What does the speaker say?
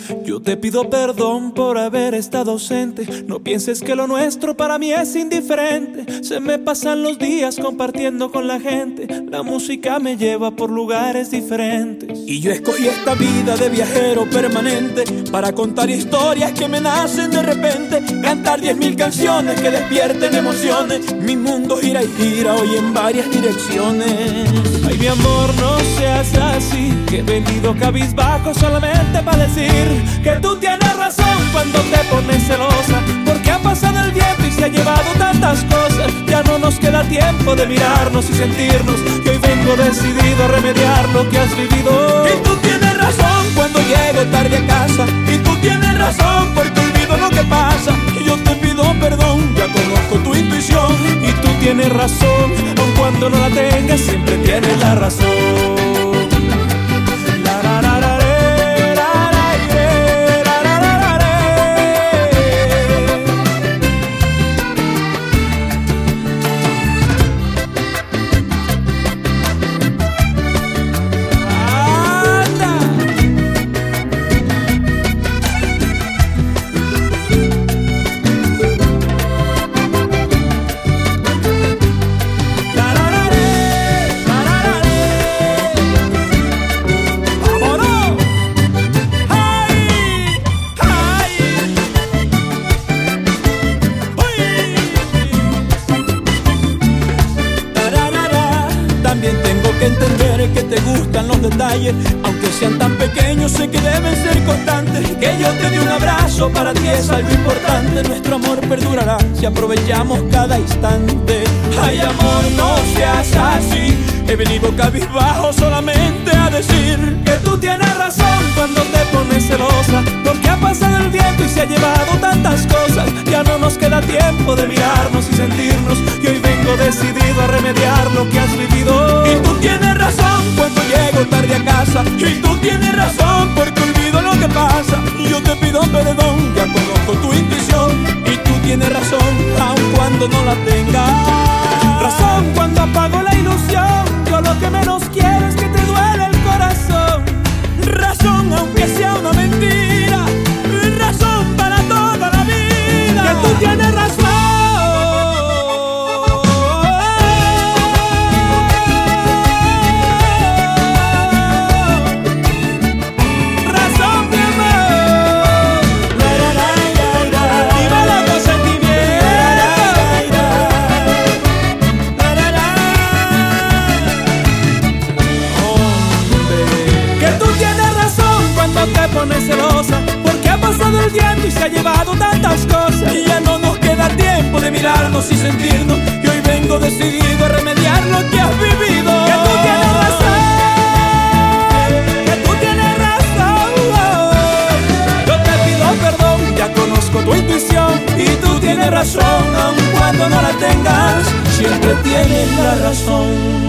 Yo te pido perdón por haber estado ausente. No pienses que lo nuestro para mí es indiferente. Se me pasan los días compartiendo con la gente. La música me lleva por lugares diferentes. Y yo escogí esta vida de viajero permanente para contar historias que me nacen de repente. Cantar 10.000 canciones que despierten emociones. Mi mundo gira y gira hoy en varias direcciones. Ay, mi amor, no seas así, que he venido cabizbajo solamente para decir que tú tienes razón cuando te pones celosa, porque ha pasado el viento y se ha llevado tantas cosas. Ya no nos queda tiempo de mirarnos y sentirnos, que hoy vengo decidido a remediar lo que has vivido. Y tú tienes razón cuando llego tarde a casa, y tú tienes razón porque olvido lo que pasa. Y yo te pido perdón, ya conozco tu intuición. Y tú tienes razón, aun cuando no la tengas, siempre tienes la razón. Entender que te gustan los detalles, aunque sean tan pequeños, sé que deben ser constantes. Que yo te dé un abrazo, para ti es algo importante. Nuestro amor perdurará si aprovechamos cada instante. Ay, amor, no seas así, he venido cabizbajo solamente a decir que tú tienes razón cuando te pones celosa, porque ha pasado el viento y se ha llevado tantas cosas. Ya no nos queda tiempo de mirarnos y sentirnos, y hoy vengo decidido a remediar lo que has vivido. Y tú tienes razón cuando llego tarde a casa, y tú tienes razón porque olvido lo que pasa. Y yo te pido perdón, ya conozco tu intuición. Y tú tienes razón, aun cuando no la tengas. Razón cuando apago la ilusión, yo lo que menos quiero es que te duele el corazón. Razón aunque sea una mentira, razón para toda la vida. Que tú tienes razón. Pones celosa, porque ha pasado el viento y se ha llevado tantas cosas. Y ya no nos queda tiempo de mirarnos y sentirnos, y hoy vengo decidido a remediar lo que has vivido. Que tú tienes razón, que tú tienes razón. Yo te pido perdón, ya conozco tu intuición. Y tú tienes razón, aun cuando no la tengas, siempre tienes la razón.